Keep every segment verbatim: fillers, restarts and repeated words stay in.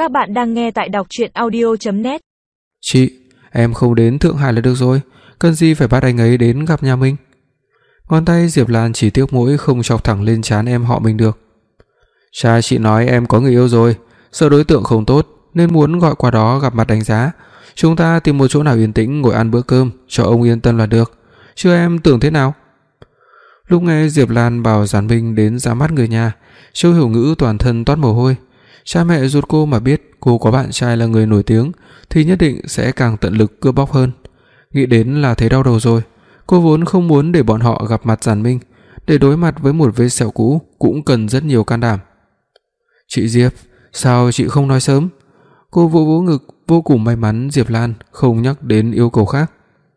Các bạn đang nghe tại đọc truyện audio chấm net. Chị, em không đến Thượng Hải là được rồi, cần gì phải bắt anh ấy đến gặp nhà mình. Ngón tay Diệp Lan chỉ tiếc mũi không chọc thẳng lên trán em họ mình được. Cha chị nói em có người yêu rồi, sợ đối tượng không tốt nên muốn gọi qua đó gặp mặt đánh giá. Chúng ta tìm một chỗ nào yên tĩnh ngồi ăn bữa cơm cho ông yên tâm là được. Chứ em tưởng thế nào? Lúc nghe Diệp Lan bảo Giản Minh đến ra mắt người nhà, Châu Hiểu Ngữ toàn thân toát mồ hôi. Cha mẹ ruột cô mà biết cô có bạn trai là người nổi tiếng thì nhất định sẽ càng tận lực cướp bóc hơn. Nghĩ đến là thấy đau đầu rồi. Cô vốn không muốn để bọn họ gặp mặt Giản Minh, để đối mặt với một vết sẹo cũ cũng cần rất nhiều can đảm. Chị Diệp, sao chị không nói sớm? Cô vỗ vỗ ngực, vô cùng may mắn Diệp Lan không nhắc đến yêu cầu khác.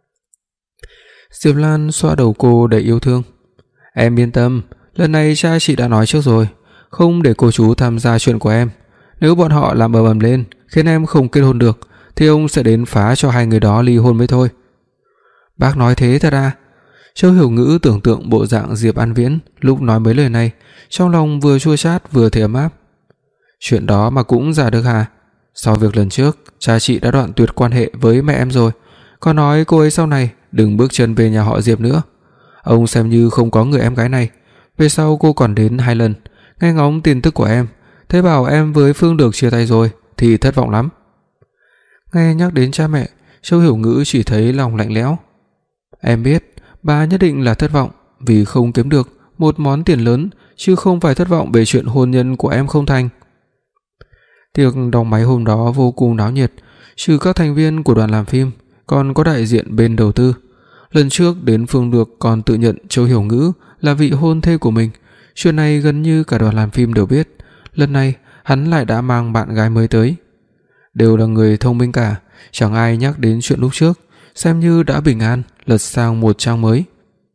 Diệp Lan xoa đầu cô đầy yêu thương. Em yên tâm, lần này cha chị đã nói trước rồi, không để cô chú tham gia chuyện của em. Nếu bọn họ làm ầm ầm lên khiến em không kết hôn được thì ông sẽ đến phá cho hai người đó ly hôn mới thôi. Bác nói thế thật à? Châu Hiểu Ngữ tưởng tượng bộ dạng Diệp An Viễn lúc nói mấy lời này, trong lòng vừa chua chát vừa thấy ấm áp. Chuyện đó mà cũng giả được hả? Sau việc lần trước, cha chị đã đoạn tuyệt quan hệ với mẹ em rồi, còn nói cô ấy sau này đừng bước chân về nhà họ Diệp nữa. Ông xem như không có người em gái này. Về sau cô còn đến hai lần, nghe ngóng tin tức của em, thấy bảo em với Phương được chia tay rồi thì thất vọng lắm. Nghe nhắc đến cha mẹ, Châu Hiểu Ngữ chỉ thấy lòng lạnh lẽo. Em biết, bà nhất định là thất vọng vì không kiếm được một món tiền lớn, chứ không phải thất vọng về chuyện hôn nhân của em không thành. Tiệc đóng máy hôm đó vô cùng náo nhiệt, trừ các thành viên của đoàn làm phim, còn có đại diện bên đầu tư. Lần trước đến Phương Được còn tự nhận Châu Hiểu Ngữ là vị hôn thê của mình. Chuyện này gần như cả đoàn làm phim đều biết. Lần này hắn lại đã mang bạn gái mới tới. Đều là người thông minh cả, chẳng ai nhắc đến chuyện lúc trước, xem như đã bình an lật sang một trang mới.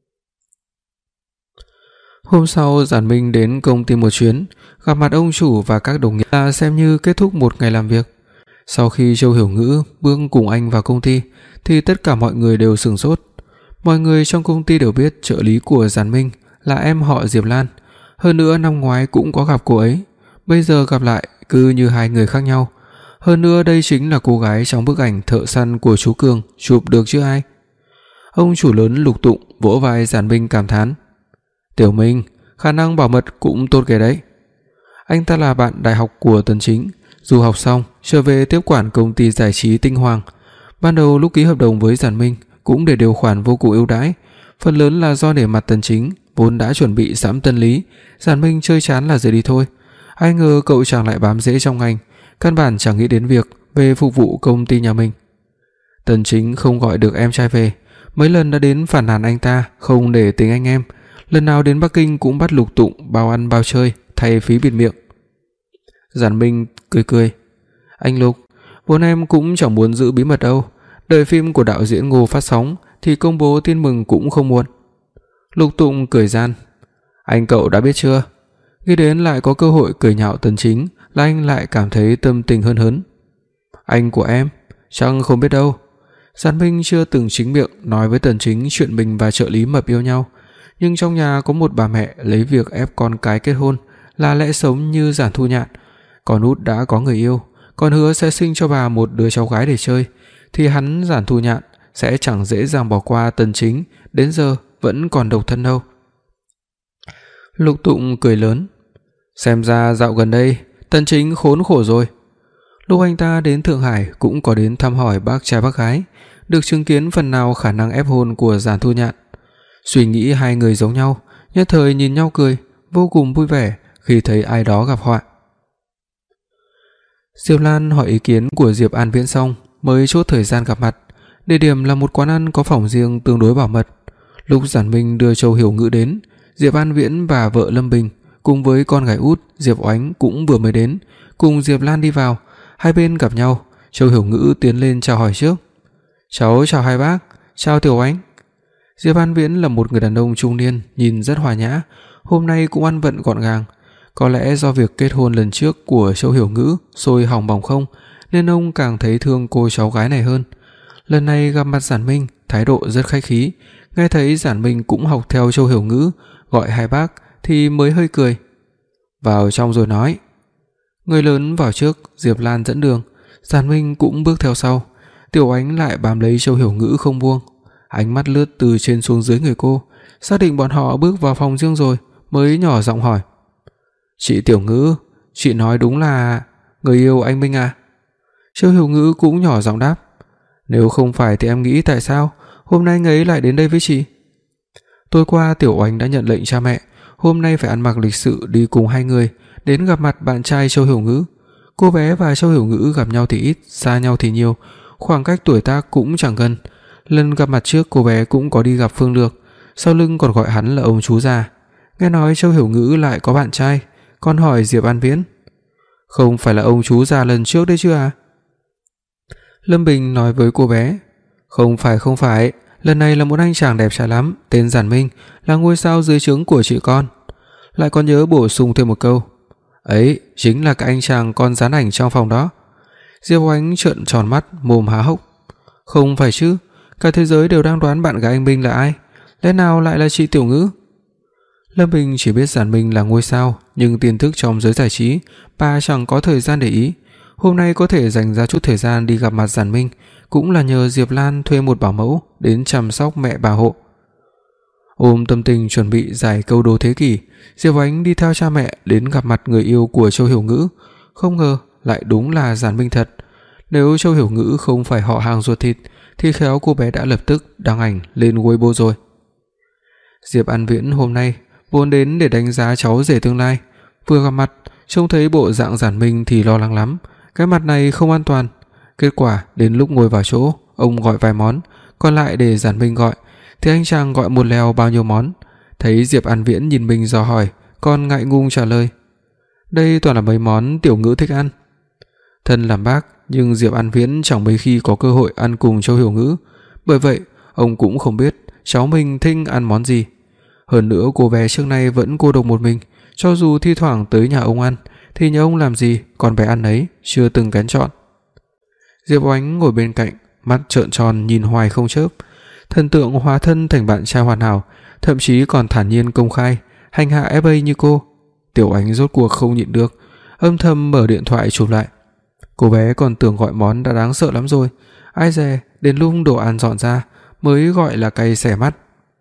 Hôm sau Giản Minh đến công ty một chuyến, gặp mặt ông chủ và các đồng nghiệp là xem như kết thúc một ngày làm việc. Sau khi Châu Hiểu Ngữ bước cùng anh vào công ty thì tất cả mọi người đều sửng sốt. Mọi người trong công ty đều biết trợ lý của Giản Minh là em họ Diệp Lan, hơn nữa năm ngoái cũng có gặp cô ấy, bây giờ gặp lại cứ như hai người khác nhau. Hơn nữa đây chính là cô gái trong bức ảnh thợ săn của chú Cường chụp được chứ ai. Ông chủ lớn Lục Tụng vỗ vai Giản Minh cảm thán. Tiểu Minh, khả năng bảo mật cũng tốt ghê đấy. Anh ta là bạn đại học của Tần Chính, dù học xong trở về tiếp quản công ty giải trí Tinh Hoàng. Ban đầu lúc ký hợp đồng với Giản Minh cũng để điều khoản vô cùng ưu đãi, phần lớn là do nể mặt Tần Chính vốn đã chuẩn bị sẵn tân lý, Giản Minh chơi chán là rời đi thôi. Ai ngờ cậu chàng lại bám rễ trong ngành, căn bản chẳng nghĩ đến việc về phục vụ công ty nhà mình. Tần Chính không gọi được em trai về, mấy lần đã đến phản nàn anh ta không để tình anh em, lần nào đến Bắc Kinh cũng bắt Lục Tụng bao ăn bao chơi thay phí bịt miệng. Giản Minh cười cười. Anh Lục, vốn em cũng chẳng muốn giữ bí mật đâu, đợi phim của đạo diễn Ngô phát sóng thì công bố tin mừng cũng không muộn. Lục Tụng cười gian. Anh cậu đã biết chưa? Nghĩ đến lại có cơ hội cười nhạo Tần Chính là anh lại cảm thấy tâm tình hơn hớn. Anh của em? Chẳng không biết đâu. Giản Minh chưa từng chính miệng nói với Tần Chính chuyện mình và trợ lý Mập yêu nhau, nhưng trong nhà có một bà mẹ lấy việc ép con cái kết hôn là lẽ sống như Giản Thu Nhạn. Con út đã có người yêu, còn hứa sẽ sinh cho bà một đứa cháu gái để chơi, thì hắn Giản Thu Nhạn sẽ chẳng dễ dàng bỏ qua Tần Chính, đến giờ vẫn còn độc thân đâu. Lục Tụng cười lớn. Xem ra dạo gần đây Tần Chính khốn khổ rồi. Lúc anh ta đến Thượng Hải cũng có đến thăm hỏi bác trai bác gái, được chứng kiến phần nào khả năng ép hôn của Giản Thu Nhạn. Suy nghĩ hai người giống nhau, nhất thời nhìn nhau cười, vô cùng vui vẻ khi thấy ai đó gặp họa. Diệp Lan hỏi ý kiến của Diệp An Viễn xong mới chốt thời gian gặp mặt. Địa điểm là một quán ăn có phòng riêng tương đối bảo mật. Lúc Giản Minh đưa Châu Hiểu Ngữ đến, Diệp An Viễn và vợ Lâm Bình cùng với con gái út Diệp Oánh cũng vừa mới đến, cùng Diệp Lan đi vào. Hai bên gặp nhau, Châu Hiểu Ngữ tiến lên chào hỏi trước. Cháu chào hai bác, chào Tiểu Oánh. Diệp An Viễn là một người đàn ông trung niên, nhìn rất hòa nhã, hôm nay cũng ăn vận gọn gàng. Có lẽ do việc kết hôn lần trước của Châu Hiểu Ngữ sôi hỏng bỏng không, nên ông càng thấy thương cô cháu gái này hơn. Lần này gặp mặt Giản Minh, thái độ rất khách khí, nghe thấy Giản Minh cũng học theo Châu Hiểu Ngữ, gọi hai bác thì mới hơi cười. Vào trong rồi nói. Người lớn vào trước, Diệp Lan dẫn đường, Giản Minh cũng bước theo sau. Tiểu Ánh lại bám lấy Châu Hiểu Ngữ không buông, ánh mắt lướt từ trên xuống dưới người cô, xác định bọn họ bước vào phòng riêng rồi, mới nhỏ giọng hỏi: "Chị Tiểu Ngữ, chị nói đúng là người yêu anh Minh à?" Châu Hiểu Ngữ cũng nhỏ giọng đáp: "Nếu không phải thì em nghĩ tại sao hôm nay anh ấy lại đến đây với chị?" Tối qua Tiểu Oánh đã nhận lệnh cha mẹ, hôm nay phải ăn mặc lịch sự đi cùng hai người đến gặp mặt bạn trai Châu Hiểu Ngữ. Cô bé và Châu Hiểu Ngữ gặp nhau thì ít, xa nhau thì nhiều, khoảng cách tuổi tác cũng chẳng gần. Lần gặp mặt trước cô bé cũng có đi gặp Phương Lược, sau lưng còn gọi hắn là ông chú già. Nghe nói Châu Hiểu Ngữ lại có bạn trai, còn hỏi Diệp An Viễn: "Không phải là ông chú già lần trước đấy chứ à?" Lâm Bình nói với cô bé: "Không phải không phải, lần này là một anh chàng đẹp trai lắm, tên Giản Minh, là ngôi sao dưới trướng của chị con." Lại còn nhớ bổ sung thêm một câu: "Ấy chính là cái anh chàng con dán ảnh trong phòng đó." Diệp Oánh trợn tròn mắt, mồm há hốc. "Không phải chứ, cả thế giới đều đang đoán bạn gái anh Minh là ai, lẽ nào lại là chị Tiểu Ngữ?" Lâm Bình chỉ biết Giản Minh là ngôi sao, nhưng tin tức trong giới giải trí bà chẳng có thời gian để ý. Hôm nay có thể dành ra chút thời gian đi gặp mặt Giản Minh cũng là nhờ Diệp Lan thuê một bảo mẫu đến chăm sóc mẹ bà hộ. Ôm tâm tình chuẩn bị giải câu đố thế kỷ, Diệp Oánh đi theo cha mẹ đến gặp mặt người yêu của Châu Hiểu Ngữ, không ngờ lại đúng là Giản Minh thật. Nếu Châu Hiểu Ngữ không phải họ hàng ruột thịt thì khéo cô bé đã lập tức đăng ảnh lên Weibo rồi. Diệp An Viễn hôm nay vốn đến để đánh giá cháu rể tương lai, vừa gặp mặt trông thấy bộ dạng Giản Minh thì lo lắng lắm, cái mặt này không an toàn. Kết quả đến lúc ngồi vào chỗ, ông gọi vài món, còn lại để Giản Minh gọi, thì anh chàng gọi một lèo bao nhiêu món. Thấy Diệp An Viễn nhìn mình dò hỏi, còn ngại ngùng trả lời: "Đây toàn là mấy món Tiểu Ngữ thích ăn." Thân làm bác, nhưng Diệp An Viễn chẳng mấy khi có cơ hội ăn cùng Châu Hiểu Ngữ, bởi vậy ông cũng không biết cháu mình thích ăn món gì. Hơn nữa cô bé trước nay vẫn cô độc một mình, cho dù thi thoảng tới nhà ông ăn thì nhà ông làm gì con bé ăn ấy, chưa từng kén chọn. Diệp Oánh ngồi bên cạnh, mắt trợn tròn nhìn hoài không chớp, thần tượng hóa thân thành bạn trai hoàn hảo, thậm chí còn thản nhiên công khai hành hạ ép a như cô. Tiểu Oánh rốt cuộc không nhịn được, âm thầm mở điện thoại chụp lại. Cô bé còn tưởng gọi món đã đáng sợ lắm rồi, ai dè đến lúc đồ ăn dọn ra mới gọi là cay xẻ mắt.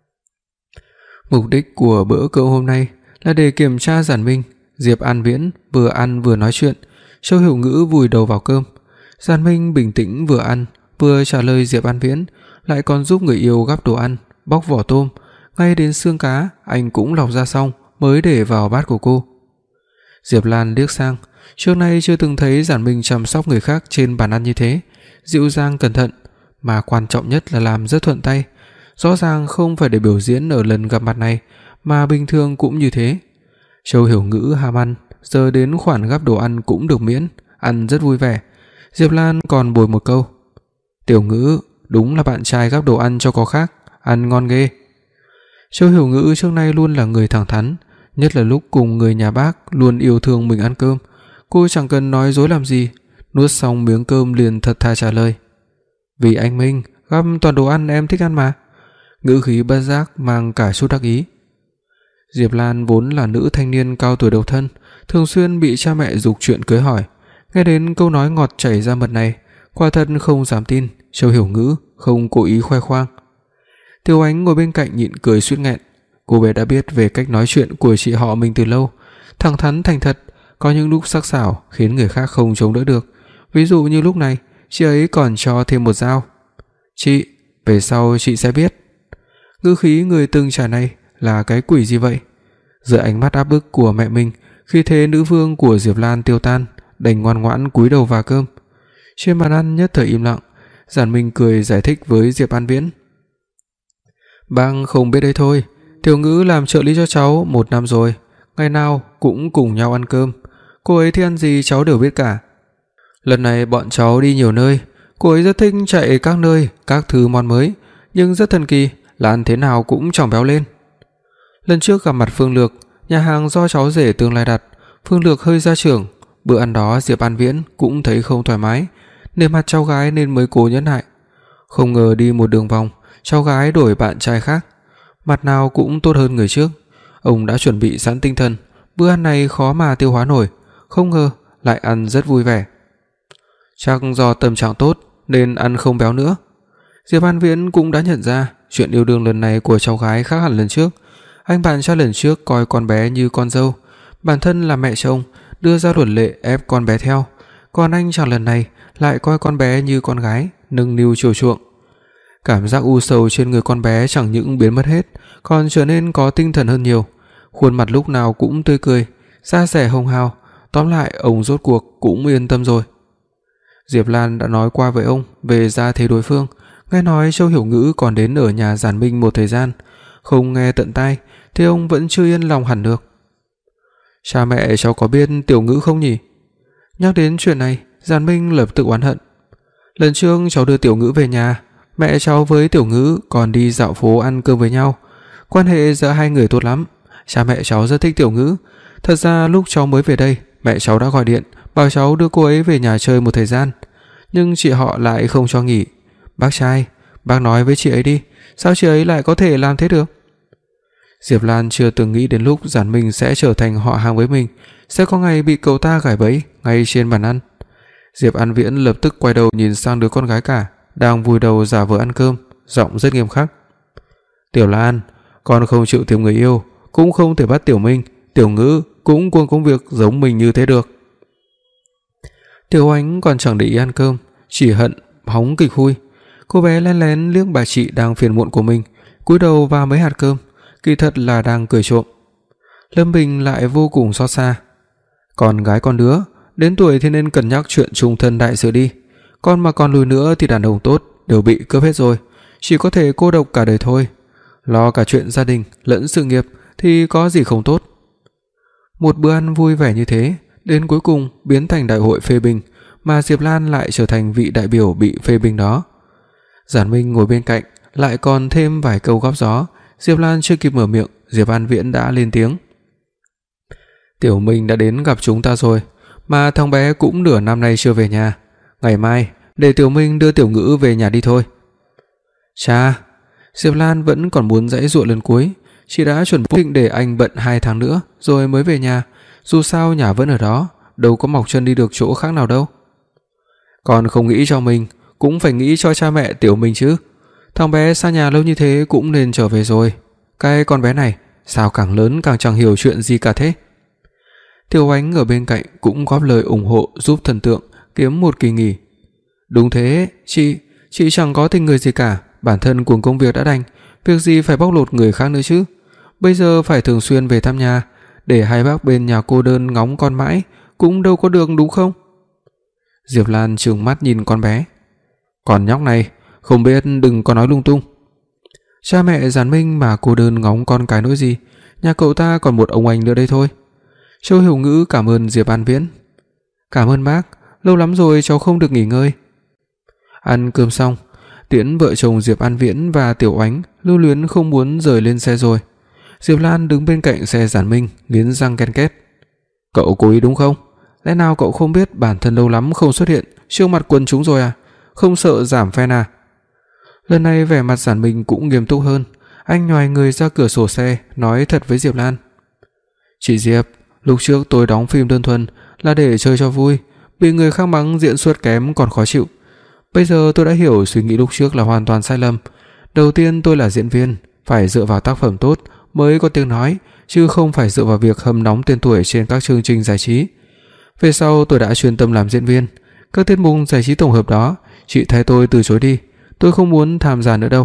Mục đích của bữa cơm hôm nay là để kiểm tra Giản Minh. Diệp An Viễn vừa ăn vừa nói chuyện, Châu Hiểu Ngữ vùi đầu vào cơm. Giản Minh bình tĩnh vừa ăn vừa trả lời Diệp An Viễn, lại còn giúp người yêu gắp đồ ăn, bóc vỏ tôm, ngay đến xương cá anh cũng lọc ra xong mới để vào bát của cô. Diệp Lan liếc sang, trước nay chưa từng thấy Giản Minh chăm sóc người khác trên bàn ăn như thế, dịu dàng cẩn thận, mà quan trọng nhất là làm rất thuận tay. Rõ ràng không phải để biểu diễn ở lần gặp mặt này, mà bình thường cũng như thế. Châu Hiểu Ngữ ham ăn, giờ đến khoản gắp đồ ăn cũng được miễn, ăn rất vui vẻ. Diệp Lan còn bồi một câu: "Tiểu Ngữ, đúng là bạn trai gắp đồ ăn cho có khác, ăn ngon ghê." Châu Hiểu Ngữ trước nay luôn là người thẳng thắn, nhất là lúc cùng người nhà bác luôn yêu thương mình ăn cơm, cô chẳng cần nói dối làm gì, nuốt xong miếng cơm liền thật thà trả lời: "Vì anh Minh, gắp toàn đồ ăn em thích ăn mà." Ngữ khí bất giác mang cả chút đắc ý. Diệp Lan vốn là nữ thanh niên cao tuổi độc thân, thường xuyên bị cha mẹ giục chuyện cưới hỏi, nghe đến câu nói ngọt chảy ra mật này, quả thật không dám tin Châu Hiểu Ngữ không cố ý khoe khoang. Tiểu Ánh ngồi bên cạnh nhịn cười suýt nghẹn, cô bé đã biết về cách nói chuyện của chị họ mình từ lâu, thẳng thắn thành thật, có những lúc sắc sảo khiến người khác không chống đỡ được. Ví dụ như lúc này, chị ấy còn cho thêm một dao. "Chị, về sau chị sẽ biết." Ngữ khí người từng trải này là cái quỷ gì vậy? Giữa ánh mắt áp bức của mẹ mình, khi thế nữ vương của Diệp Lan tiêu tan, đành ngoan ngoãn cúi đầu vào cơm. Trên bàn ăn nhất thời im lặng, Giản Minh cười giải thích với Diệp An Viễn: "Bác không biết đấy thôi, Tiểu Ngữ làm trợ lý cho cháu một năm rồi, ngày nào cũng cùng nhau ăn cơm, cô ấy thích ăn gì cháu đều biết cả. Lần này bọn cháu đi nhiều nơi, cô ấy rất thích chạy các nơi, các thứ món mới, nhưng rất thần kỳ là ăn thế nào cũng chẳng béo lên. Lần trước gặp mặt Phương Lược, nhà hàng do cháu rể tương lai đặt, Phương Lược hơi gia trưởng, bữa ăn đó Diệp An Viễn cũng thấy không thoải mái, nể mặt cháu gái nên mới cố nhẫn nại. Không ngờ đi một đường vòng, cháu gái đổi bạn trai khác, mặt nào cũng tốt hơn người trước. Ông đã chuẩn bị sẵn tinh thần, bữa ăn này khó mà tiêu hóa nổi, không ngờ lại ăn rất vui vẻ. Chắc do tâm trạng tốt nên ăn không béo nữa. Diệp An Viễn cũng đã nhận ra chuyện yêu đương lần này của cháu gái khác hẳn lần trước. Anh bạn trai lần trước coi con bé như con dâu, bản thân là mẹ chồng đưa ra luật lệ ép con bé theo, còn anh chàng lần này lại coi con bé như con gái, nâng niu chiều chuộng. Cảm giác u sầu trên người con bé chẳng những biến mất hết, còn trở nên có tinh thần hơn nhiều. Khuôn mặt lúc nào cũng tươi cười, da dẻ hồng hào, tóm lại ông rốt cuộc cũng yên tâm rồi. Diệp Lan đã nói qua với ông về gia thế đối phương, nghe nói Châu Hiểu Ngữ còn đến ở nhà Giản Minh một thời gian, không nghe tận tai thì ông vẫn chưa yên lòng hẳn được. Cha mẹ cháu có biết Tiểu Ngữ không nhỉ? Nhắc đến chuyện này, Giản Minh lập tức oán hận. Lần trước cháu đưa Tiểu Ngữ về nhà, mẹ cháu với Tiểu Ngữ còn đi dạo phố ăn cơm với nhau, quan hệ giữa hai người tốt lắm. Cha mẹ cháu rất thích Tiểu Ngữ. Thật ra lúc cháu mới về đây, mẹ cháu đã gọi điện bảo cháu đưa cô ấy về nhà chơi một thời gian, nhưng chị họ lại không cho nghỉ. Bác trai, bác nói với chị ấy đi, sao chị ấy lại có thể làm thế được? Diệp Lan chưa từng nghĩ đến lúc Giản Minh sẽ trở thành họ hàng với mình, sẽ có ngày bị cậu ta gài bẫy ngay trên bàn ăn. Diệp An Viễn lập tức quay đầu nhìn sang đứa con gái cả đang vùi đầu giả vờ ăn cơm, giọng rất nghiêm khắc. Tiểu Lan, con không chịu tìm người yêu, cũng không thể bắt Tiểu Minh, Tiểu Ngữ cũng cuồng công việc giống mình như thế được. Tiểu Ánh còn chẳng để ý ăn cơm, chỉ hận hóng kịch vui. Cô bé lén lén liếc bà chị đang phiền muộn của mình, cúi đầu vào mấy hạt cơm, kỳ thật là đang cười trộm. Lâm Bình lại vô cùng xót xa. Con gái con đứa, đến tuổi thì nên cân nhắc chuyện chung thân đại sự đi. Con mà còn lùi nữa thì đàn ông tốt đều bị cướp hết rồi, chỉ có thể cô độc cả đời thôi. Lo cả chuyện gia đình lẫn sự nghiệp thì có gì không tốt. Một bữa ăn vui vẻ như thế, đến cuối cùng biến thành đại hội phê bình, mà Diệp Lan lại trở thành vị đại biểu bị phê bình đó. Giản Minh ngồi bên cạnh, lại còn thêm vài câu góp gió. Diệp Lan chưa kịp mở miệng, Diệp An Viễn đã lên tiếng. Tiểu Minh đã đến gặp chúng ta rồi, mà thằng bé cũng nửa năm nay chưa về nhà. Ngày mai để Tiểu Minh đưa Tiểu Ngữ về nhà đi thôi. Cha, Diệp Lan vẫn còn muốn giãy giụa lần cuối, chị đã chuẩn bị để anh bận hai tháng nữa rồi mới về nhà, dù sao nhà vẫn ở đó, đâu có mọc chân đi được chỗ khác nào đâu. Con không nghĩ cho mình, cũng phải nghĩ cho cha mẹ Tiểu Minh chứ. Thằng bé xa nhà lâu như thế cũng nên trở về rồi. Cái con bé này sao càng lớn càng chẳng hiểu chuyện gì cả thế. Tiểu Ánh ở bên cạnh cũng góp lời ủng hộ giúp thần tượng kiếm một kỳ nghỉ. Đúng thế, chị, chị chẳng có tình người gì cả, bản thân cuồng công việc đã đành, việc gì phải bóc lột người khác nữa chứ. Bây giờ phải thường xuyên về thăm nhà, để hai bác bên nhà cô đơn ngóng con mãi cũng đâu có được đúng không? Diệp Lan trừng mắt nhìn con bé. Con nhóc này, không biết đừng có nói lung tung. Cha mẹ Giản Minh mà cô đơn ngóng con cái nỗi gì, nhà cậu ta còn một ông anh nữa đây thôi. Châu Hiểu Ngữ cảm ơn Diệp An Viễn. Cảm ơn bác, lâu lắm rồi cháu không được nghỉ ngơi. Ăn cơm xong, tiễn vợ chồng Diệp An Viễn và Tiểu Ánh lưu luyến không muốn rời lên xe rồi. Diệp Lan đứng bên cạnh xe Giản Minh, nghiến răng ken két. Cậu cố ý đúng không? Lẽ nào cậu không biết bản thân lâu lắm không xuất hiện trước mặt quần chúng rồi à? Không sợ giảm fan à? Lần này vẻ mặt Giản Minh cũng nghiêm túc hơn, anh nhoài người ra cửa sổ xe, nói thật với Diệp Lan. Chị Diệp, lúc trước tôi đóng phim đơn thuần là để chơi cho vui, bị người khác mắng diễn xuất kém còn khó chịu. Bây giờ tôi đã hiểu suy nghĩ lúc trước là hoàn toàn sai lầm. Đầu tiên tôi là diễn viên, phải dựa vào tác phẩm tốt mới có tiếng nói, chứ không phải dựa vào việc hâm nóng tên tuổi trên các chương trình giải trí. Về sau tôi đã chuyên tâm làm diễn viên, các tiết mục giải trí tổng hợp đó chị thay tôi từ chối đi, tôi không muốn tham gia nữa đâu.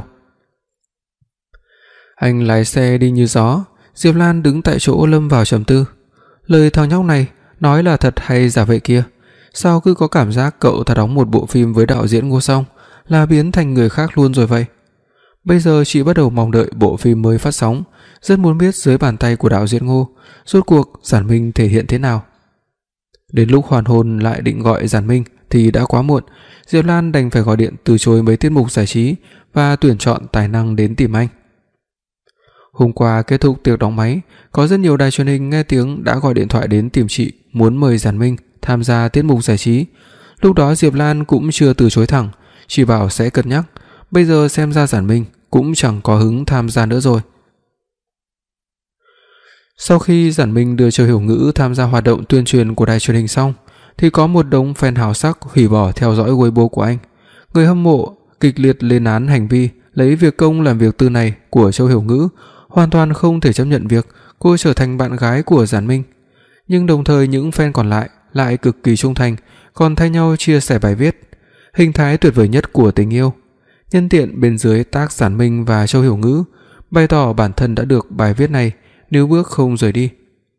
Anh lái xe đi như gió, Diệp Lan đứng tại chỗ lâm vào trầm tư. Lời thằng nhóc này nói là thật hay giả vậy kia? Sao cứ có cảm giác cậu ta đóng một bộ phim với đạo diễn Ngô Song là biến thành người khác luôn rồi vậy? Bây giờ chị bắt đầu mong đợi bộ phim mới phát sóng, rất muốn biết dưới bàn tay của đạo diễn Ngô, rốt cuộc Giản Minh thể hiện thế nào. Đến lúc hoàn hồn lại định gọi Giản Minh thì đã quá muộn, Diệp Lan đành phải gọi điện từ chối mấy tiết mục giải trí và tuyển chọn tài năng đến tìm anh. Hôm qua kết thúc tiệc đóng máy, có rất nhiều đài truyền hình nghe tiếng đã gọi điện thoại đến tìm chị, muốn mời Giản Minh tham gia tiết mục giải trí. Lúc đó Diệp Lan cũng chưa từ chối thẳng, chỉ bảo sẽ cân nhắc. Bây giờ xem ra Giản Minh cũng chẳng có hứng tham gia nữa rồi. Sau khi Giản Minh đưa Châu Hiểu Ngữ tham gia hoạt động tuyên truyền của đài truyền hình xong, thì có một đống fan hào sắc hủy bỏ theo dõi Weibo của anh. Người hâm mộ kịch liệt lên án hành vi lấy việc công làm việc tư này của Châu Hiểu Ngữ, hoàn toàn không thể chấp nhận việc cô trở thành bạn gái của Giản Minh. Nhưng đồng thời những fan còn lại lại cực kỳ trung thành, còn thay nhau chia sẻ bài viết, hình thái tuyệt vời nhất của tình yêu. Nhân tiện bên dưới tag Giản Minh và Châu Hiểu Ngữ, bày tỏ bản thân đã được bài viết này nếu bước không rời đi.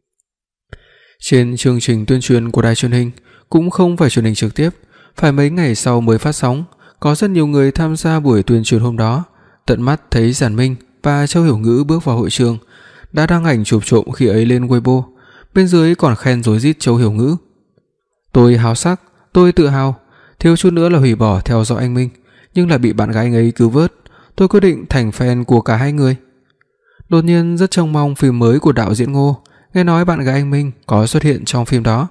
Trên chương trình tuyên truyền của đài truyền hình, cũng không phải truyền hình trực tiếp, phải mấy ngày sau mới phát sóng, có rất nhiều người tham gia buổi tuyên truyền hôm đó, tận mắt thấy Giản Minh và Châu Hiểu Ngữ bước vào hội trường, đã đăng ảnh chụp trộm khi ấy lên Weibo, bên dưới còn khen rối rít Châu Hiểu Ngữ. Tôi háo sắc, tôi tự hào, thiếu chút nữa là hủy bỏ theo dõi anh Minh, nhưng là bị bạn gái anh ấy cứu vớt, tôi quyết định thành fan của cả hai người. Đột nhiên rất trông mong phim mới của đạo diễn Ngô, nghe nói bạn gái anh Minh có xuất hiện trong phim đó.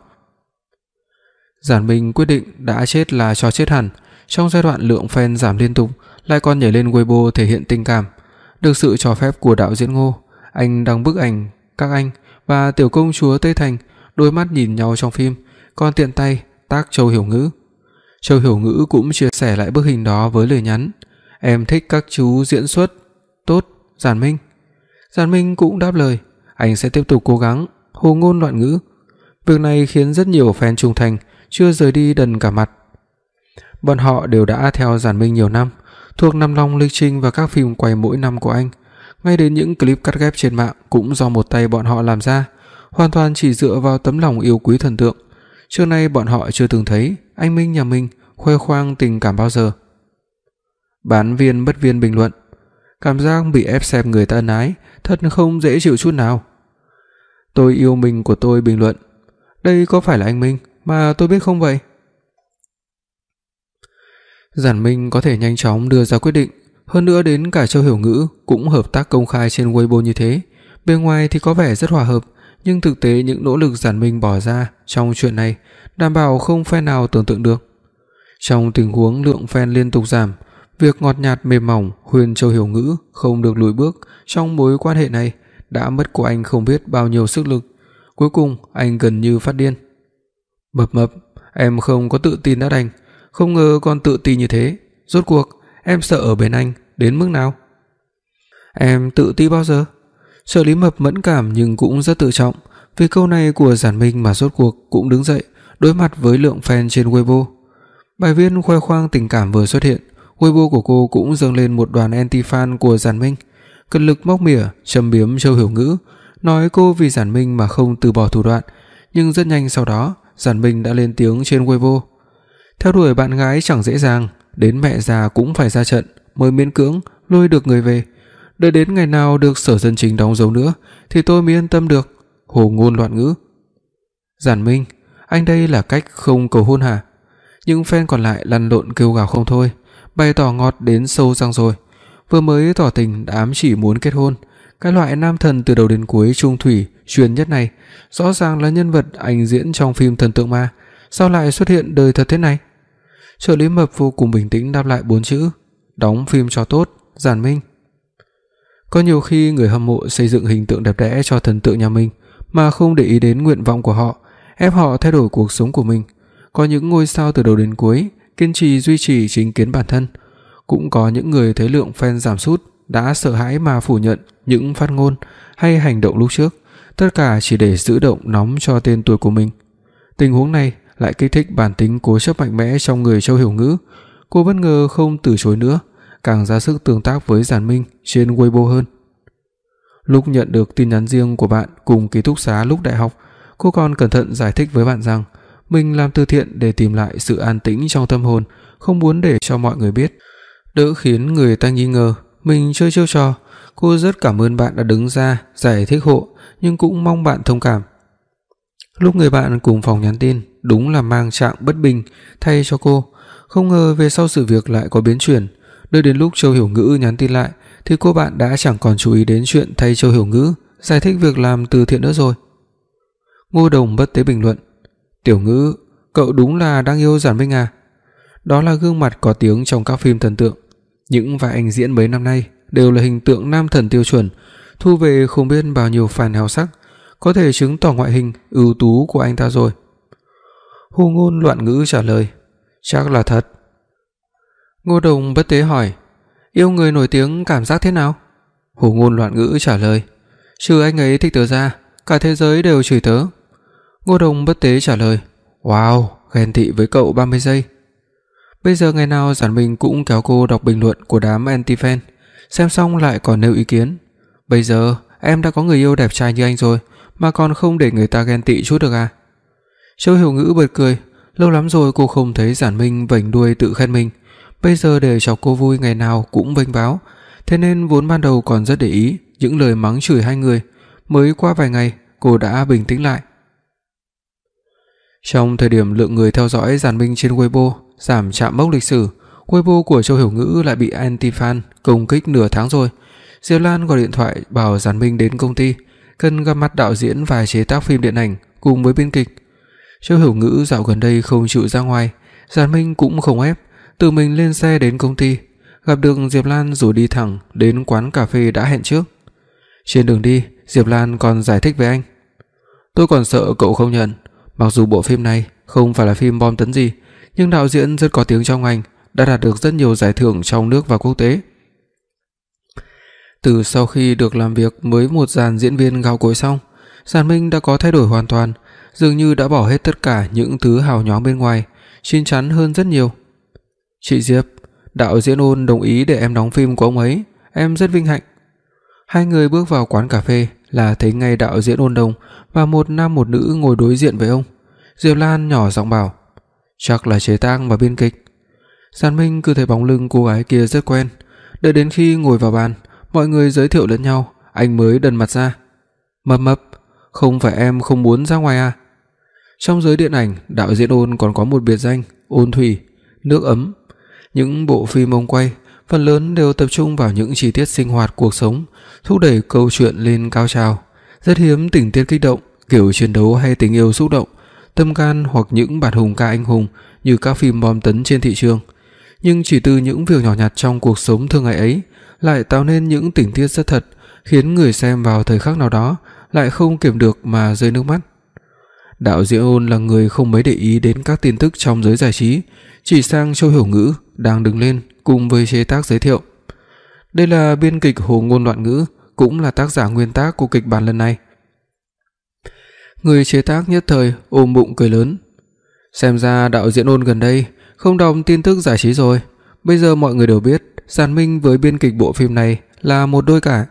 Giản Minh quyết định đã chết là cho chết hẳn, trong giai đoạn lượng fan giảm liên tục, lại còn nhảy lên Weibo thể hiện tình cảm. Được sự cho phép của đạo diễn Ngô, anh đăng bức ảnh các anh và tiểu công chúa Tây Thành đôi mắt nhìn nhau trong phim, còn tiện tay tag Châu Hiểu Ngữ. Châu Hiểu Ngữ cũng chia sẻ lại bức hình đó với lời nhắn: "Em thích các chú diễn xuất tốt, Giản Minh." Giản Minh cũng đáp lời: "Anh sẽ tiếp tục cố gắng." Hồ ngôn loạn ngữ. Việc này khiến rất nhiều fan trung thành chưa rời đi đần cả mặt. Bọn họ đều đã theo Giản Minh nhiều năm, thuộc nằm lòng lịch trình và các phim quay mỗi năm của anh, ngay đến những clip cắt ghép trên mạng cũng do một tay bọn họ làm ra, hoàn toàn chỉ dựa vào tấm lòng yêu quý thần tượng. Trước nay bọn họ chưa từng thấy anh Minh nhà mình khoe khoang tình cảm bao giờ. Bán viên bất viên bình luận: "Cảm giác bị ép xem người ta ân ái, thật không dễ chịu chút nào." Tôi yêu mình của tôi bình luận: "Đây có phải là anh Minh mà tôi biết không vậy?" Giản Minh có thể nhanh chóng đưa ra quyết định, hơn nữa đến cả Châu Hiểu Ngữ cũng hợp tác công khai trên Weibo như thế, bên ngoài thì có vẻ rất hòa hợp, nhưng thực tế những nỗ lực Giản Minh bỏ ra trong chuyện này đảm bảo không fan nào tưởng tượng được. Trong tình huống lượng fan liên tục giảm, việc ngọt nhạt mềm mỏng khuyên Châu Hiểu Ngữ không được lùi bước trong mối quan hệ này đã mất của anh không biết bao nhiêu sức lực. Cuối cùng anh gần như phát điên. "Mập mập, em không có tự tin đã đành, không ngờ còn tự tin như thế, rốt cuộc em sợ ở bên anh đến mức nào?" "Em tự ti bao giờ?" Trợ lý Mập mẫn cảm nhưng cũng rất tự trọng, vì câu này của Giản Minh mà rốt cuộc cũng đứng dậy đối mặt với lượng fan trên Weibo. Bài viết khoe khoang tình cảm vừa xuất hiện, Weibo của cô cũng dâng lên một đoàn anti-fan của Giản Minh, cật lực móc mỉa, châm biếm Châu Hiểu Ngữ, nói cô vì Giản Minh mà không từ bỏ thủ đoạn. Nhưng rất nhanh sau đó, Giản Minh đã lên tiếng trên Weibo: "Theo đuổi bạn gái chẳng dễ dàng, đến mẹ già cũng phải ra trận mới miễn cưỡng lôi được người về. Đợi đến ngày nào được Sở Dân Chính đóng dấu nữa thì tôi mới yên tâm được." Hồ ngôn loạn ngữ. "Giản Minh, anh đây là cách không cầu hôn hả?" Những fan còn lại lăn lộn kêu gào không thôi, bày tỏ ngọt đến sâu răng rồi. Vừa mới tỏ tình đã ám chỉ muốn kết hôn, cái loại nam thần từ đầu đến cuối trung thủy truyền nhất này, rõ ràng là nhân vật anh diễn trong phim Thần Tượng Ma, sao lại xuất hiện đời thật thế này? Trợ lý Mập vô cùng bình tĩnh đáp lại bốn chữ: "Đóng phim cho tốt, Giản Minh." Có nhiều khi người hâm mộ xây dựng hình tượng đẹp đẽ cho thần tượng nhà mình mà không để ý đến nguyện vọng của họ, ép họ thay đổi cuộc sống của mình. Có những ngôi sao từ đầu đến cuối kiên trì duy trì chính kiến bản thân, cũng có những người thấy lượng fan giảm sút đã sợ hãi mà phủ nhận những phát ngôn hay hành động lúc trước, tất cả chỉ để giữ động nóng cho tên tuổi của mình. Tình huống này lại kích thích bản tính cố chấp mạnh mẽ trong người Châu Hiểu Ngữ. Cô bất ngờ không từ chối nữa, càng ra sức tương tác với Giản Minh trên Weibo hơn. Lúc nhận được tin nhắn riêng của bạn cùng ký túc xá lúc đại học, cô còn cẩn thận giải thích với bạn rằng mình làm từ thiện để tìm lại sự an tĩnh trong tâm hồn, không muốn để cho mọi người biết, đỡ khiến người ta nghi ngờ mình chơi chiêu trò. Cô rất cảm ơn bạn đã đứng ra giải thích hộ, nhưng cũng mong bạn thông cảm. Lúc người bạn cùng phòng nhắn tin đúng là mang trạng bất bình thay cho cô, không ngờ về sau sự việc lại có biến chuyển. Đợi đến lúc Châu Hiểu Ngữ nhắn tin lại thì cô bạn đã chẳng còn chú ý đến chuyện thay Châu Hiểu Ngữ giải thích việc làm từ thiện nữa rồi. Ngô Đồng bất tế bình luận: "Tiểu Ngữ, cậu đúng là đang yêu Giản Minh à?" Đó là gương mặt có tiếng trong các phim thần tượng. Những vai anh diễn mấy năm nay đều là hình tượng nam thần tiêu chuẩn, thu về không biết bao nhiêu fan hào sắc, có thể chứng tỏ ngoại hình ưu tú của anh ta rồi. Hồ Ngôn Loạn Ngữ trả lời, chắc là thật. Ngô Đồng Bất Tế hỏi, yêu người nổi tiếng cảm giác thế nào? Hồ Ngôn Loạn Ngữ trả lời, trừ anh ấy thích tớ ra, cả thế giới đều chửi tớ. Ngô Đồng Bất Tế trả lời, wow, ghen tị với cậu ba mươi giây. Bây giờ ngày nào Giản Minh cũng kéo cô đọc bình luận của đám anti-fan, xem xong lại còn nêu ý kiến. Bây giờ em đã có người yêu đẹp trai như anh rồi mà còn không để người ta ghen tị chút được à? Châu Hiểu Ngữ bật cười, lâu lắm rồi cô không thấy Giản Minh vểnh đuôi tự khen mình, bây giờ để cho cô vui ngày nào cũng vênh váo, thế nên vốn ban đầu còn rất để ý những lời mắng chửi hai người, mới qua vài ngày cô đã bình tĩnh lại. Trong thời điểm lượng người theo dõi Giản Minh trên Weibo giảm chạm mốc lịch sử, Weibo của Châu Hiểu Ngữ lại bị anti-fan công kích nửa tháng rồi. Diệp Lan gọi điện thoại bảo Giản Minh đến công ty, cần gặp mặt đạo diễn và chế tác phim điện ảnh cùng với biên kịch. Châu Hiểu Ngữ dạo gần đây không chịu ra ngoài, Giản Minh cũng không ép, tự mình lên xe đến công ty, gặp được Diệp Lan rồi đi thẳng đến quán cà phê đã hẹn trước. Trên đường đi, Diệp Lan còn giải thích với anh, tôi còn sợ cậu không nhận, mặc dù bộ phim này không phải là phim bom tấn gì, nhưng đạo diễn rất có tiếng trong ngành, đã đạt được rất nhiều giải thưởng trong nước và quốc tế. Từ sau khi được làm việc với một dàn diễn viên gạo cội xong, Giản Minh đã có thay đổi hoàn toàn, dường như đã bỏ hết tất cả những thứ hào nhoáng bên ngoài, chín chắn hơn rất nhiều. Chị Diệp, đạo diễn Ôn đồng ý để em đóng phim của ông ấy, em rất vinh hạnh. Hai người bước vào quán cà phê là thấy ngay đạo diễn Ôn Đồng và một nam một nữ ngồi đối diện với ông. Diệp Lan nhỏ giọng bảo, chắc là chế tác và biên kịch. Giản Minh cứ thấy bóng lưng cô gái kia rất quen, đợi đến khi ngồi vào bàn, mọi người giới thiệu lẫn nhau, anh mới đần mặt ra. Mập mập, không phải em không muốn ra ngoài à? Trong giới điện ảnh, đạo diễn Ôn còn có một biệt danh Ôn Thủy, nước ấm. Những bộ phim ông quay phần lớn đều tập trung vào những chi tiết sinh hoạt cuộc sống, thúc đẩy câu chuyện lên cao trào, rất hiếm tình tiết kích động, kiểu chiến đấu hay tình yêu xúc động, tâm can hoặc những bản hùng ca anh hùng như các phim bom tấn trên thị trường. Nhưng chỉ từ những việc nhỏ nhặt trong cuộc sống thường ngày ấy lại tạo nên những tình tiết rất thật, khiến người xem vào thời khắc nào đó lại không kiềm được mà rơi nước mắt. Đạo diễn Ôn là người không mấy để ý đến các tin tức trong giới giải trí, chỉ sang Châu Hiểu Ngữ đang đứng lên cùng với chế tác giới thiệu. Đây là biên kịch Hồ Ngôn Loạn Ngữ, cũng là tác giả nguyên tác của kịch bản lần này. Người chế tác nhất thời ôm bụng cười lớn. Xem ra đạo diễn Ôn gần đây không đọc tin tức giải trí rồi, bây giờ mọi người đều biết Giản Minh với biên kịch bộ phim này là một đôi cả.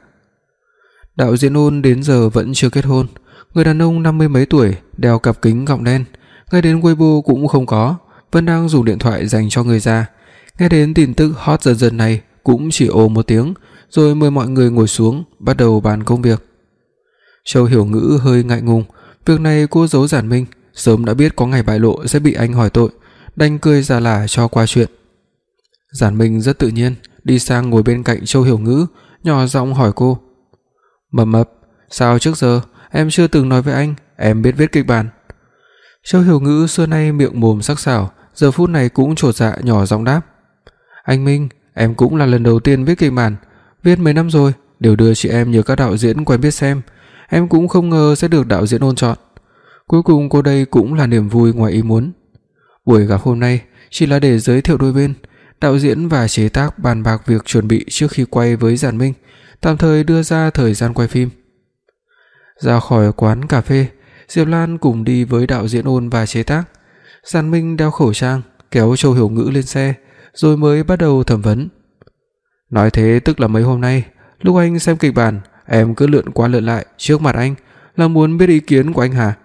Đạo diễn Ôn đến giờ vẫn chưa kết hôn, người đàn ông năm mươi mấy tuổi, đeo cặp kính gọng đen, ngay đến Weibo cũng không có, vẫn đang dùng điện thoại dành cho người già. Nghe đến tin tức hot dần dần này cũng chỉ ồ một tiếng, rồi mời mọi người ngồi xuống, bắt đầu bàn công việc. Châu Hiểu Ngữ hơi ngại ngùng, việc này cô giấu Giản Minh, sớm đã biết có ngày bại lộ sẽ bị anh hỏi tội, đành cười giả lả cho qua chuyện. Giản Minh rất tự nhiên đi sang ngồi bên cạnh Châu Hiểu Ngữ, nhỏ giọng hỏi cô, Mập mập, sao trước giờ em chưa từng nói với anh em biết viết kịch bản? Châu Hiểu Ngữ xưa nay miệng mồm sắc sảo, giờ phút này cũng chột dạ nhỏ giọng đáp, anh Minh, em cũng là lần đầu tiên viết kịch bản, viết mấy năm rồi, đều đưa chị em nhờ các đạo diễn quen biết xem, em cũng không ngờ sẽ được đạo diễn Ôn chọn. Cuối cùng cô đây cũng là niềm vui ngoài ý muốn. Buổi gặp hôm nay chỉ là để giới thiệu đôi bên, đạo diễn và chế tác bàn bạc việc chuẩn bị trước khi quay với Giản Minh, tạm thời đưa ra thời gian quay phim. Ra khỏi quán cà phê, Diệp Lan cùng đi với đạo diễn Ôn và chế tác. Giản Minh đeo khẩu trang, kéo Châu Hiểu Ngữ lên xe, rồi mới bắt đầu thẩm vấn. Nói thế tức là mấy hôm nay, lúc anh xem kịch bản, em cứ lượn qua lượn lại trước mặt anh, là muốn biết ý kiến của anh hả?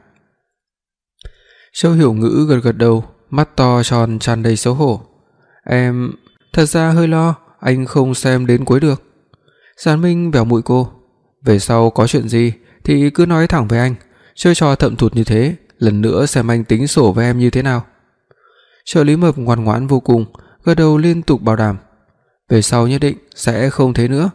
Châu Hiểu Ngữ gật gật đầu, mắt to tròn tràn đầy xấu hổ. Em thật ra hơi lo anh không xem đến cuối được. Giản Minh vèo mũi cô, về sau có chuyện gì thì cứ nói thẳng với anh, chơi trò thậm thụt như thế, lần nữa xem anh tính sổ với em như thế nào. Trợ lý Mập ngoan ngoãn vô cùng, gật đầu liên tục bảo đảm, về sau nhất định sẽ không thế nữa.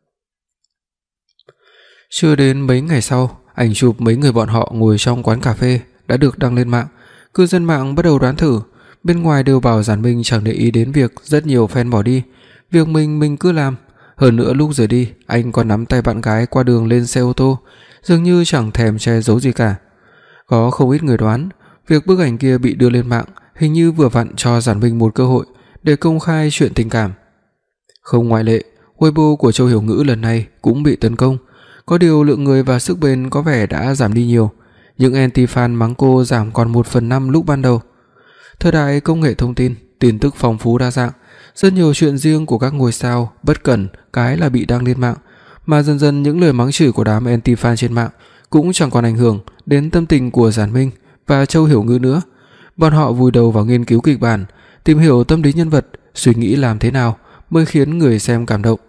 Chưa đến mấy ngày sau, ảnh chụp mấy người bọn họ ngồi trong quán cà phê đã được đăng lên mạng. Cư dân mạng bắt đầu đoán thử, bên ngoài đều bảo Giản Minh chẳng để ý đến việc rất nhiều fan bỏ đi, việc mình mình cứ làm. Hơn nữa lúc rời đi, anh còn nắm tay bạn gái qua đường lên xe ô tô, dường như chẳng thèm che giấu gì cả. Có không ít người đoán, việc bức ảnh kia bị đưa lên mạng hình như vừa vặn cho Giản Minh một cơ hội để công khai chuyện tình cảm. Không ngoại lệ, Weibo của Châu Hiểu Ngữ lần này cũng bị tấn công, có điều lượng người và sức bền có vẻ đã giảm đi nhiều, những anti-fan mắng cô giảm còn một phần năm lúc ban đầu. Thời đại công nghệ thông tin, tin tức phong phú đa dạng, rất nhiều chuyện riêng của các ngôi sao bất cẩn cái là bị đăng lên mạng, mà dần dần những lời mắng chửi của đám anti-fan trên mạng cũng chẳng còn ảnh hưởng đến tâm tình của Giản Minh và Châu Hiểu Ngữ nữa. Bọn họ vùi đầu vào nghiên cứu kịch bản, tìm hiểu tâm lý nhân vật, suy nghĩ làm thế nào mới khiến người xem cảm động.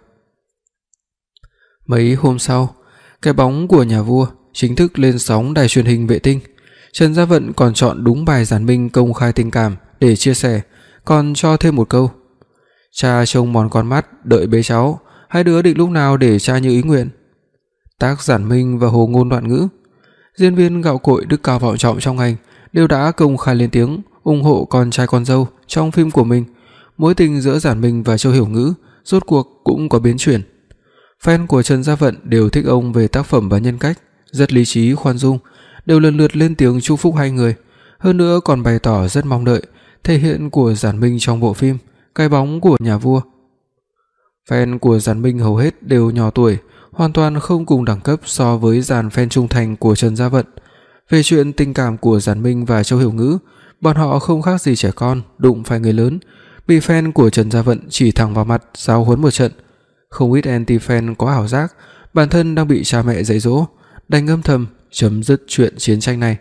Mấy hôm sau, Cái bóng của nhà vua chính thức lên sóng đài truyền hình vệ tinh. Trần Gia Vận còn chọn đúng bài Giản Minh công khai tình cảm để chia sẻ, còn cho thêm một câu: cha trông mòn con mắt đợi bế cháu, hai đứa định lúc nào để cha như ý nguyện. Tác Giản Minh và Hồ Ngôn Loạn Ngữ, diễn viên gạo cội đức cao vọng trọng trong ngành, đều đã công khai lên tiếng ủng hộ con trai con dâu trong phim của mình. Mối tình giữa Giản Minh và Châu Hiểu Ngữ rốt cuộc cũng có biến chuyển. Fan của Trần Gia Vận đều thích ông về tác phẩm và nhân cách, rất lý trí khoan dung, đều lần lượt lên tiếng chúc phúc hai người, hơn nữa còn bày tỏ rất mong đợi thể hiện của Giản Minh trong bộ phim Cái bóng của nhà vua. Fan của Giản Minh hầu hết đều nhỏ tuổi, hoàn toàn không cùng đẳng cấp so với dàn fan trung thành của Trần Gia Vận. Về chuyện tình cảm của Giản Minh và Châu Hiểu Ngữ, bọn họ không khác gì trẻ con đụng phải người lớn, bị fan của Trần Gia Vận chỉ thẳng vào mặt giáo huấn một trận. Không ít anti-fan có ảo giác bản thân đang bị cha mẹ dạy dỗ, đành âm thầm chấm dứt chuyện chiến tranh này.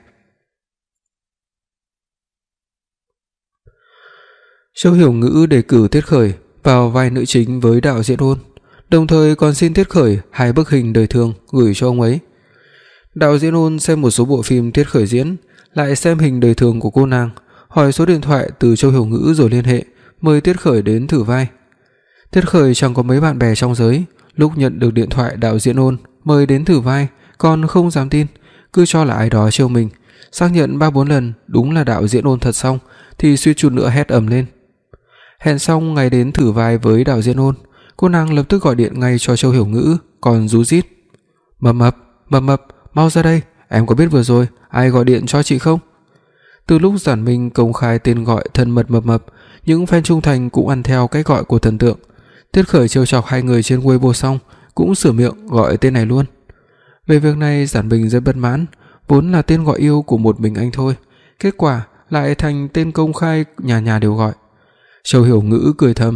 Châu Hiểu Ngữ đề cử Tiết Khởi vào vai nữ chính với đạo diễn Ôn, đồng thời còn xin Tiết Khởi hai bức hình đời thường gửi cho ông ấy. Đạo diễn Ôn xem một số bộ phim Tiết Khởi diễn, lại xem hình đời thường của cô nàng, hỏi số điện thoại từ Châu Hiểu Ngữ rồi liên hệ mời Tiết Khởi đến thử vai. Tiết Khởi chẳng có mấy bạn bè trong giới, lúc nhận được điện thoại đạo diễn Ôn mời đến thử vai còn không dám tin, cứ cho là ai đó trêu mình, xác nhận ba bốn lần đúng là đạo diễn Ôn thật xong thì suýt chút nữa hét ầm lên. Hẹn xong ngày đến thử vai với đạo diễn Ôn, cô nàng lập tức gọi điện ngay cho Châu Hiểu Ngữ, còn rú rít: "Mập mập, mập mập, mau ra đây, em có biết vừa rồi ai gọi điện cho chị không?" Từ lúc Giản Minh công khai tên gọi thân mật mập mập, những fan trung thành cũng ăn theo cách gọi của thần tượng. Tiết Khởi trêu chọc hai người trên Weibo xong cũng sửa miệng gọi tên này luôn. Về việc này Giản Minh rất bất mãn, vốn là tên gọi yêu của một mình anh thôi, kết quả lại thành tên công khai nhà nhà đều gọi. Châu Hiểu Ngữ cười thầm: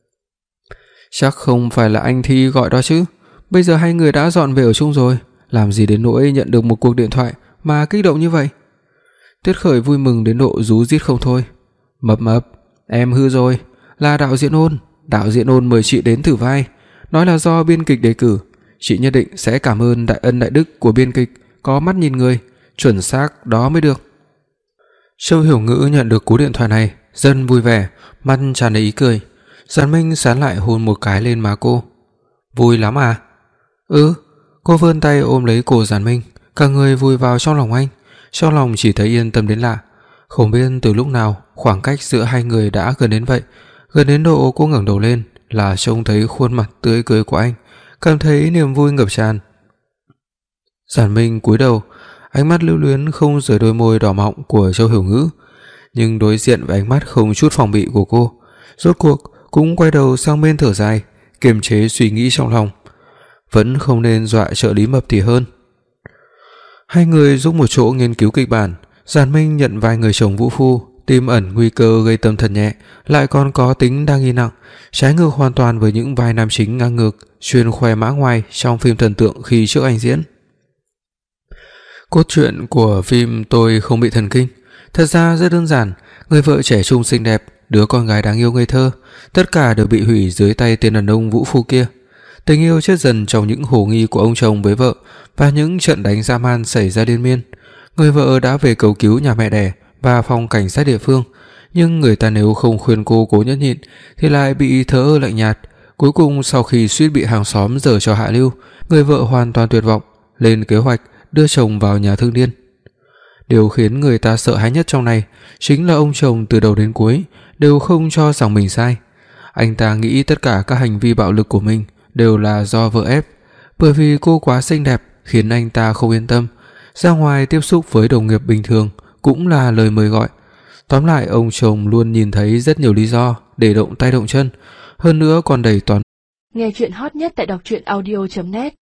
"Chắc không phải là anh Thi gọi đó chứ, bây giờ hai người đã dọn về ở chung rồi, làm gì đến nỗi nhận được một cuộc điện thoại mà kích động như vậy." Tiết Khởi vui mừng đến độ rú rít không thôi: "Mập mập, em hư rồi, là đạo diễn Ôn, đạo diễn Ôn mời chị đến thử vai, nói là do biên kịch đề cử, chị nhất định sẽ cảm ơn đại ân đại đức của biên kịch, có mắt nhìn người, chuẩn xác đó mới được." Châu Hiểu Ngữ nhận được cú điện thoại này, rất vui vẻ, mắt tràn đầy ý cười. Giản Minh sán lại hôn một cái lên má cô. "Vui lắm à?" "Ừ." Cô vươn tay ôm lấy cổ Giản Minh, cả người vùi vào trong lòng anh, trong lòng chỉ thấy yên tâm đến lạ. Không biết từ lúc nào khoảng cách giữa hai người đã gần đến vậy, gần đến độ cô ngẩng đầu lên là trông thấy khuôn mặt tươi cười của anh, cảm thấy niềm vui ngập tràn. Giản Minh cúi đầu, ánh mắt lưu luyến không rời đôi môi đỏ mọng của Châu Hiểu Ngữ, nhưng đối diện với ánh mắt không chút phòng bị của cô, rốt cuộc cũng quay đầu sang bên thở dài, kiềm chế suy nghĩ trong lòng. Vẫn không nên dọa trợ lý mập thì hơn. Hai người giúp một chỗ nghiên cứu kịch bản. Giản Minh nhận vai người chồng vũ phu, tiềm ẩn nguy cơ gây tâm thần nhẹ, lại còn có tính đa nghi nặng, trái ngược hoàn toàn với những vai nam chính ngang ngược, chuyên khoe mã ngoài trong phim thần tượng khi trước anh diễn. Cốt truyện của phim Tôi Không Bị Thần Kinh thật ra rất đơn giản, người vợ trẻ trung xinh đẹp, đứa con gái đáng yêu ngây thơ, tất cả đều bị hủy dưới tay tên đàn ông vũ phu kia. Tình yêu chết dần trong những hồ nghi của ông chồng với vợ và những trận đánh dã man xảy ra liên miên. Người vợ đã về cầu cứu nhà mẹ đẻ và phòng cảnh sát địa phương, nhưng người ta nếu không khuyên cô cố nhẫn nhịn thì lại bị thờ ơ lạnh nhạt. Cuối cùng sau khi suýt bị hàng xóm giở cho hạ lưu, người vợ hoàn toàn tuyệt vọng, lên kế hoạch đưa chồng vào nhà thương điên. Điều khiến người ta sợ hãi nhất trong này chính là ông chồng từ đầu đến cuối đều không cho rằng mình sai. Anh ta nghĩ tất cả các hành vi bạo lực của mình đều là do vợ ép, bởi vì cô quá xinh đẹp khiến anh ta không yên tâm. Ra ngoài tiếp xúc với đồng nghiệp bình thường cũng là lời mời gọi. Tóm lại ông chồng luôn nhìn thấy rất nhiều lý do để động tay động chân, hơn nữa còn đẩy toàn. Nghe chuyện hot nhất tại đọc truyện audio chấm net